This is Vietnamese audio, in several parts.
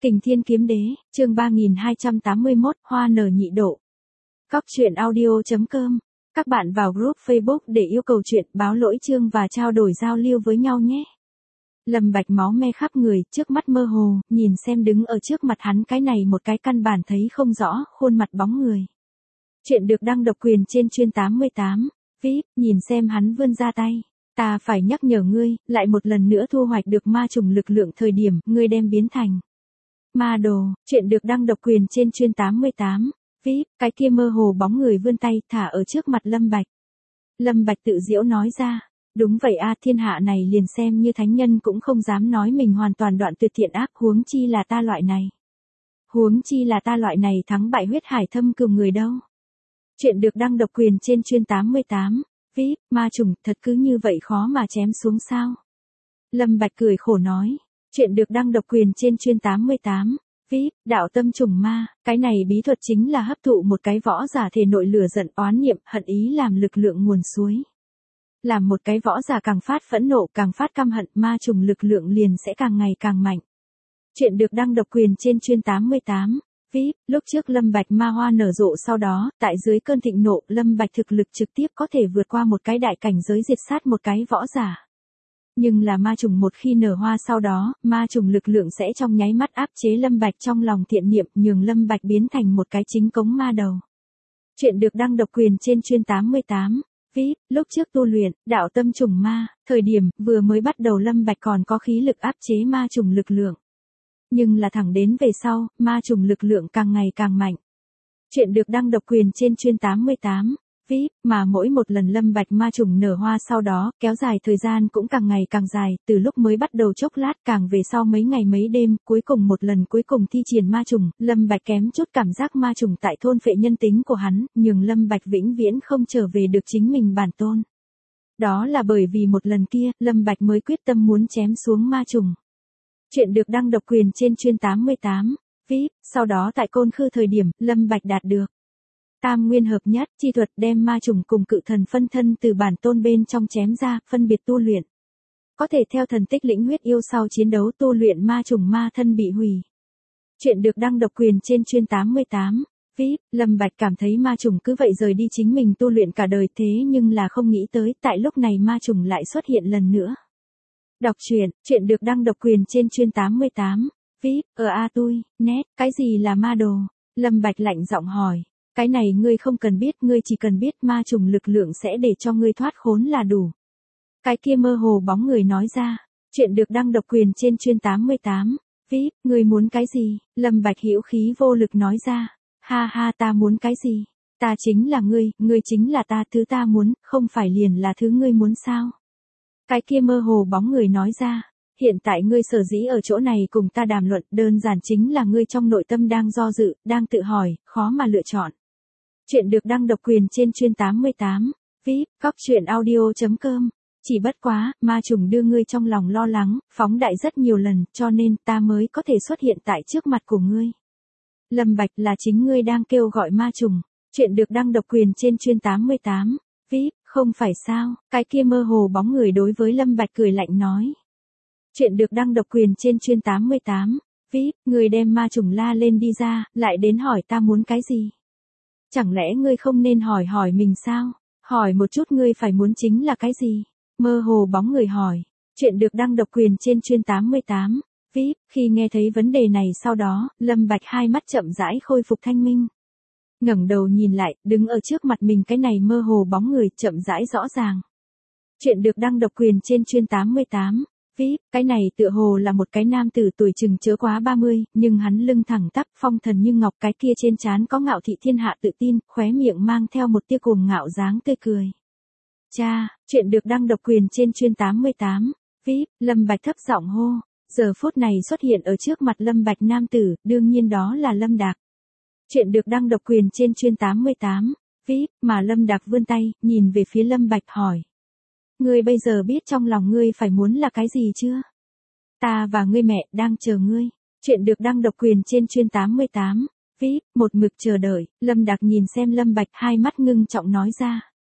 Kình Thiên Kiếm Đế, chương 3281, Hoa nở nhị độ. Cóc truyện audio.com. Các bạn vào group Facebook để yêu cầu chuyện, báo lỗi chương và trao đổi giao lưu với nhau nhé. Lâm Bạch máu me khắp người, trước mắt mơ hồ, nhìn xem đứng ở trước mặt hắn cái này một cái căn bản thấy không rõ, khuôn mặt bóng người. Chuyện được đăng độc quyền trên chuyên 88. VIP, nhìn xem hắn vươn ra tay. Ta phải nhắc nhở ngươi, lại một lần nữa thu hoạch được ma trùng lực lượng thời điểm, ngươi đem biến thành ma đồ. Chuyện được đăng độc quyền trên chuyên 88. VIP, cái kia mơ hồ bóng người vươn tay thả ở trước mặt Lâm Bạch. Lâm Bạch tự giễu nói ra. Đúng vậy a, thiên hạ này liền xem như thánh nhân cũng không dám nói mình hoàn toàn đoạn tuyệt thiện ác, huống chi là ta loại này. Huống chi là ta loại này thắng bại huyết hải thâm cừu người đâu. Chuyện được đăng độc quyền trên chuyên 88. VIP, ma trùng thật cứ như vậy khó mà chém xuống sao? Lâm Bạch cười khổ nói. Chuyện được đăng độc quyền trên chuyên 88. VIP, đạo tâm trùng ma, cái này bí thuật chính là hấp thụ một cái võ giả thể nội lửa giận oán niệm, hận ý làm lực lượng nguồn suối. Làm một cái võ giả càng phát phẫn nộ, càng phát căm hận, ma trùng lực lượng liền sẽ càng ngày càng mạnh. Chuyện được đăng độc quyền trên chuyên 88. VIP, lúc trước Lâm Bạch ma hoa nở rộ sau đó, tại dưới cơn thịnh nộ, Lâm Bạch thực lực trực tiếp có thể vượt qua một cái đại cảnh giới diệt sát một cái võ giả. Nhưng là ma trùng một khi nở hoa sau đó, ma trùng lực lượng sẽ trong nháy mắt áp chế Lâm Bạch trong lòng thiện niệm, nhường Lâm Bạch biến thành một cái chính cống ma đầu. Chuyện được đăng độc quyền trên chuyên 88. VIP, lúc trước tu luyện, đạo tâm trùng ma, thời điểm, vừa mới bắt đầu Lâm Bạch còn có khí lực áp chế ma trùng lực lượng. Nhưng là thẳng đến về sau, ma trùng lực lượng càng ngày càng mạnh. Chuyện được đăng độc quyền trên chuyên 88. VIP, mà mỗi một lần Lâm Bạch ma trùng nở hoa sau đó, kéo dài thời gian cũng càng ngày càng dài, từ lúc mới bắt đầu chốc lát càng về sau mấy ngày mấy đêm, cuối cùng một lần cuối cùng thi triển ma trùng, Lâm Bạch kém chút cảm giác ma trùng tại thôn phệ nhân tính của hắn, nhường Lâm Bạch vĩnh viễn không trở về được chính mình bản tôn. Đó là bởi vì một lần kia, Lâm Bạch mới quyết tâm muốn chém xuống ma trùng. Chuyện được đăng độc quyền trên chuyên 88. VIP, sau đó tại Côn Khư thời điểm, Lâm Bạch đạt được Tam Nguyên hợp nhất chi thuật, đem ma trùng cùng cự thần phân thân từ bản tôn bên trong chém ra, phân biệt tu luyện. Có thể theo thần tích lĩnh huyết yêu sau chiến đấu tu luyện ma trùng ma thân bị hủy. Chuyện được đăng độc quyền trên chuyên 88. VIP, Lâm Bạch cảm thấy ma trùng cứ vậy rời đi chính mình tu luyện cả đời, thế nhưng là không nghĩ tới, tại lúc này ma trùng lại xuất hiện lần nữa. Đọc truyện, chuyện được đăng độc quyền trên chuyên 88. VIP, net, cái gì là ma đồ? Lâm Bạch lạnh giọng hỏi. Cái này ngươi không cần biết, ngươi chỉ cần biết ma trùng lực lượng sẽ để cho ngươi thoát khốn là đủ. Cái kia mơ hồ bóng người nói ra. Chuyện được đăng độc quyền trên chuyên 88. VIP, ngươi muốn cái gì? Lâm Bạch hữu khí vô lực nói ra. Ha ha, ta muốn cái gì? Ta chính là ngươi chính là ta, thứ ta muốn, không phải liền là thứ ngươi muốn sao? Cái kia mơ hồ bóng người nói ra. Hiện tại ngươi sở dĩ ở chỗ này cùng ta đàm luận, đơn giản chính là ngươi trong nội tâm đang do dự, đang tự hỏi, khó mà lựa chọn. Chuyện được đăng độc quyền trên chuyên 88. VIP, cóc truyện audio.com. Chỉ bất quá, ma trùng đưa ngươi trong lòng lo lắng, phóng đại rất nhiều lần, cho nên ta mới có thể xuất hiện tại trước mặt của ngươi. Lâm Bạch, là chính ngươi đang kêu gọi ma trùng. Chuyện được đăng độc quyền trên chuyên 88. VIP, không phải sao? Cái kia mơ hồ bóng người đối với Lâm Bạch cười lạnh nói. Chuyện được đăng độc quyền trên chuyên 88. VIP, người đem ma trùng la lên đi ra, lại đến hỏi ta muốn cái gì? Chẳng lẽ ngươi không nên hỏi mình sao? Hỏi một chút ngươi phải muốn chính là cái gì? Mơ hồ bóng người hỏi. Chuyện được đăng độc quyền trên chuyên 88. VIP, khi nghe thấy vấn đề này sau đó, Lâm Bạch hai mắt chậm rãi khôi phục thanh minh. Ngẩng đầu nhìn lại, đứng ở trước mặt mình cái này mơ hồ bóng người chậm rãi rõ ràng. Chuyện được đăng độc quyền trên chuyên 88. VIP, cái này tựa hồ là một cái nam tử tuổi chừng chớ quá 30, nhưng hắn lưng thẳng tắp, phong thần như ngọc, cái kia trên trán có ngạo thị thiên hạ tự tin, khóe miệng mang theo một tia cuồng ngạo dáng tươi cười. Cha, chuyện được đăng độc quyền trên chuyên 88. VIP, Lâm Bạch thấp giọng hô. Giờ phút này xuất hiện ở trước mặt Lâm Bạch nam tử, đương nhiên đó là Lâm Đạc. Chuyện được đăng độc quyền trên chuyên 88. VIP, mà Lâm Đạc vươn tay, nhìn về phía Lâm Bạch hỏi. Ngươi bây giờ biết trong lòng ngươi phải muốn là cái gì chưa? Ta và ngươi mẹ đang chờ ngươi. Chuyện được đăng độc quyền trên chuyên 88. VIP, một mực chờ đợi. Lâm Đạc nhìn xem Lâm Bạch, hai mắt ngưng trọng nói ra.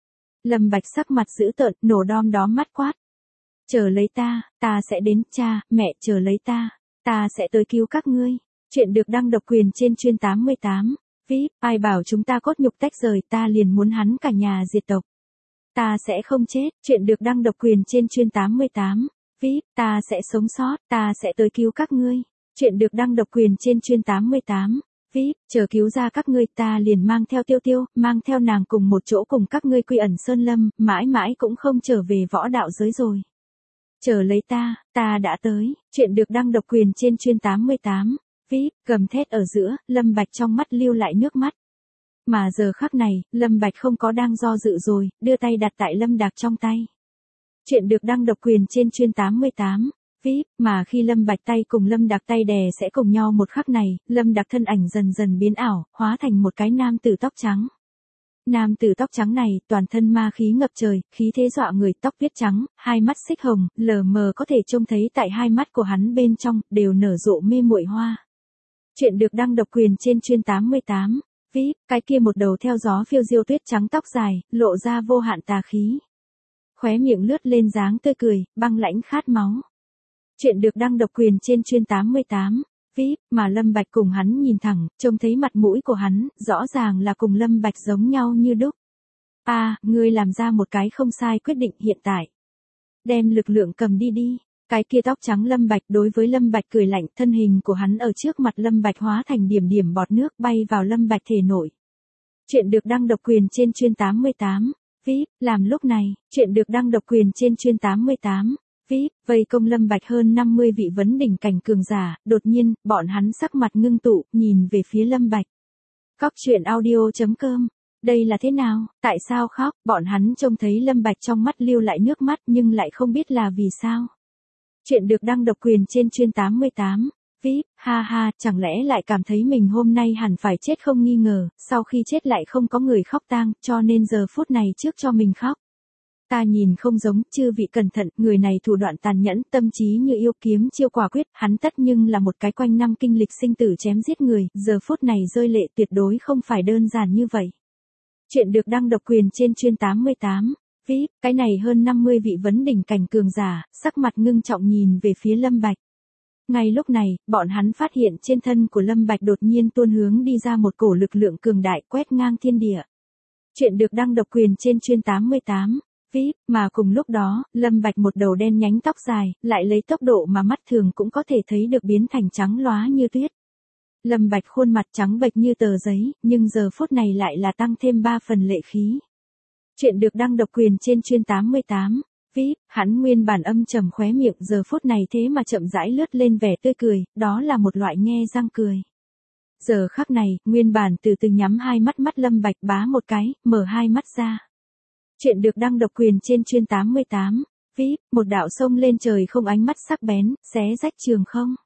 Lâm Bạch sắc mặt dữ tợn, nổ đom đóm mắt quát. Chờ lấy ta sẽ đến, cha, mẹ chờ lấy ta sẽ tới cứu các ngươi. Chuyện được đăng độc quyền trên chuyên 88. VIP, ai bảo chúng ta cốt nhục tách rời, ta liền muốn hắn cả nhà diệt tộc. Ta sẽ không chết. Chuyện được đăng độc quyền trên chuyên 88. VIP, ta sẽ sống sót, ta sẽ tới cứu các ngươi. Chuyện được đăng độc quyền trên chuyên 88. VIP, chờ cứu ra các ngươi, ta liền mang theo Tiêu Tiêu, mang theo nàng cùng một chỗ cùng các ngươi quy ẩn sơn lâm, mãi mãi cũng không trở về võ đạo giới rồi. Chờ lấy ta đã tới. Chuyện được đăng độc quyền trên chuyên 88. VIP, gầm thét ở giữa, Lâm Bạch trong mắt lưu lại nước mắt. Mà giờ khắc này, Lâm Bạch không có đang do dự rồi, đưa tay đặt tại Lâm Đạc trong tay. Chuyện được đăng độc quyền trên chuyên 88. VIP, mà khi Lâm Bạch tay cùng Lâm Đạc tay đè sẽ cùng nhau một khắc này, Lâm Đạc thân ảnh dần dần biến ảo, hóa thành một cái nam tử tóc trắng. Nam tử tóc trắng này, toàn thân ma khí ngập trời, khí thế dọa người, tóc viết trắng, hai mắt xích hồng, lờ mờ có thể trông thấy tại hai mắt của hắn bên trong, đều nở rộ mê muội hoa. Chuyện được đăng độc quyền trên chuyên 88. VIP, cái kia một đầu theo gió phiêu diêu tuyết trắng tóc dài, lộ ra vô hạn tà khí. Khóe miệng lướt lên dáng tươi cười, băng lãnh khát máu. Chuyện được đăng độc quyền trên chuyên 88. VIP, mà Lâm Bạch cùng hắn nhìn thẳng, trông thấy mặt mũi của hắn, rõ ràng là cùng Lâm Bạch giống nhau như đúc. Ngươi làm ra một cái không sai quyết định hiện tại. Đem lực lượng cầm đi. Cái kia tóc trắng Lâm Bạch đối với Lâm Bạch cười lạnh, thân hình của hắn ở trước mặt Lâm Bạch hóa thành điểm điểm bọt nước bay vào Lâm Bạch thể nội. Chuyện được đăng độc quyền trên chuyên 88. VIP, làm lúc này, chuyện được đăng độc quyền trên chuyên 88. VIP, vây công Lâm Bạch hơn 50 vị vấn đỉnh cảnh cường giả, đột nhiên, bọn hắn sắc mặt ngưng tụ, nhìn về phía Lâm Bạch. Cóc truyện audio.com. Đây là thế nào, tại sao khóc, bọn hắn trông thấy Lâm Bạch trong mắt lưu lại nước mắt nhưng lại không biết là vì sao. Chuyện được đăng độc quyền trên chuyên 88. VIP, chẳng lẽ lại cảm thấy mình hôm nay hẳn phải chết không nghi ngờ, sau khi chết lại không có người khóc tang, cho nên giờ phút này trước cho mình khóc. Ta nhìn không giống, chư vị cẩn thận, người này thủ đoạn tàn nhẫn, tâm trí như yêu, kiếm chiêu quả quyết, hắn tất nhưng là một cái quanh năm kinh lịch sinh tử chém giết người, giờ phút này rơi lệ tuyệt đối không phải đơn giản như vậy. Chuyện được đăng độc quyền trên chuyên 88. VIP, cái này hơn 50 vị vấn đỉnh cảnh cường giả, sắc mặt ngưng trọng nhìn về phía Lâm Bạch. Ngay lúc này, bọn hắn phát hiện trên thân của Lâm Bạch đột nhiên tuôn hướng đi ra một cổ lực lượng cường đại quét ngang thiên địa. Chuyện được đăng độc quyền trên chuyên 88. VIP, mà cùng lúc đó, Lâm Bạch một đầu đen nhánh tóc dài, lại lấy tốc độ mà mắt thường cũng có thể thấy được biến thành trắng lóa như tuyết. Lâm Bạch khuôn mặt trắng bệch như tờ giấy, nhưng giờ phút này lại là tăng thêm 3 phần lệ khí. Chuyện được đăng độc quyền trên chuyên 88. VIP, hắn nguyên bản âm trầm khóe miệng giờ phút này thế mà chậm rãi lướt lên vẻ tươi cười, đó là một loại nhe răng cười. Giờ khắc này, nguyên bản từ từ nhắm hai mắt Lâm Bạch bá một cái, mở hai mắt ra. Chuyện được đăng độc quyền trên chuyên 88. VIP, một đạo sông lên trời không ánh mắt sắc bén, xé rách trường không.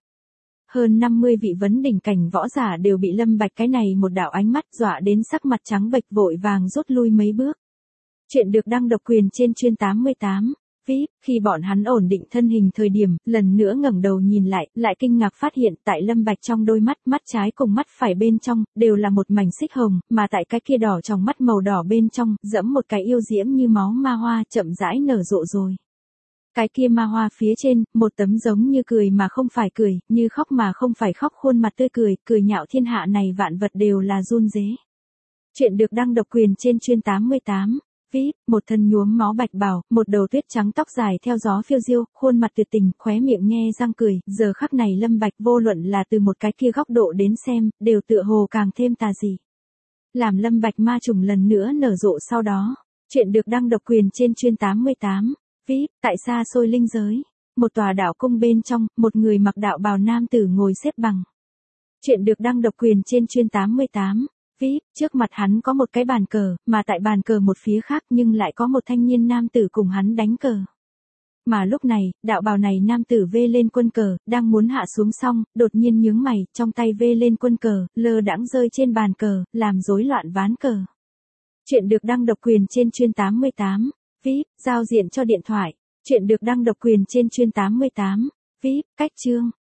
Hơn 50 vị vấn đỉnh cảnh võ giả đều bị Lâm Bạch cái này một đạo ánh mắt dọa đến sắc mặt trắng bệch vội vàng rút lui mấy bước. Chuyện được đăng độc quyền trên chuyên 88. VIP, khi bọn hắn ổn định thân hình thời điểm, lần nữa ngẩng đầu nhìn lại kinh ngạc phát hiện tại Lâm Bạch trong đôi mắt trái cùng mắt phải bên trong, đều là một mảnh xích hồng, mà tại cái kia đỏ trong mắt màu đỏ bên trong, dẫm một cái yêu diễm như máu ma hoa chậm rãi nở rộ rồi. Cái kia ma hoa phía trên, một tấm giống như cười mà không phải cười, như khóc mà không phải khóc khuôn mặt tươi cười nhạo thiên hạ này vạn vật đều là run rế. Chuyện được đăng độc quyền trên chuyên 88. VIP, một thân nhuốm máu bạch bào, một đầu tuyết trắng tóc dài theo gió phiêu diêu, khuôn mặt tuyệt tình, khóe miệng nhe răng cười, giờ khắc này Lâm Bạch vô luận là từ một cái kia góc độ đến xem, đều tựa hồ càng thêm tà dị. Làm Lâm Bạch ma trùng lần nữa nở rộ sau đó. Chuyện được đăng độc quyền trên chuyên 88. VIP, tại xa xôi linh giới, một tòa đạo cung bên trong, một người mặc đạo bào nam tử ngồi xếp bằng. Chuyện được đăng độc quyền trên chuyên 88. VIP, trước mặt hắn có một cái bàn cờ, mà tại bàn cờ một phía khác nhưng lại có một thanh niên nam tử cùng hắn đánh cờ. Mà lúc này, đạo bào này nam tử vê lên quân cờ, đang muốn hạ xuống xong, đột nhiên nhướng mày, trong tay vê lên quân cờ, lơ đãng rơi trên bàn cờ, làm rối loạn ván cờ. Chuyện được đăng độc quyền trên chuyên 88. VIP, giao diện cho điện thoại. Chuyện được đăng độc quyền trên chuyên 88. VIP, cách chương.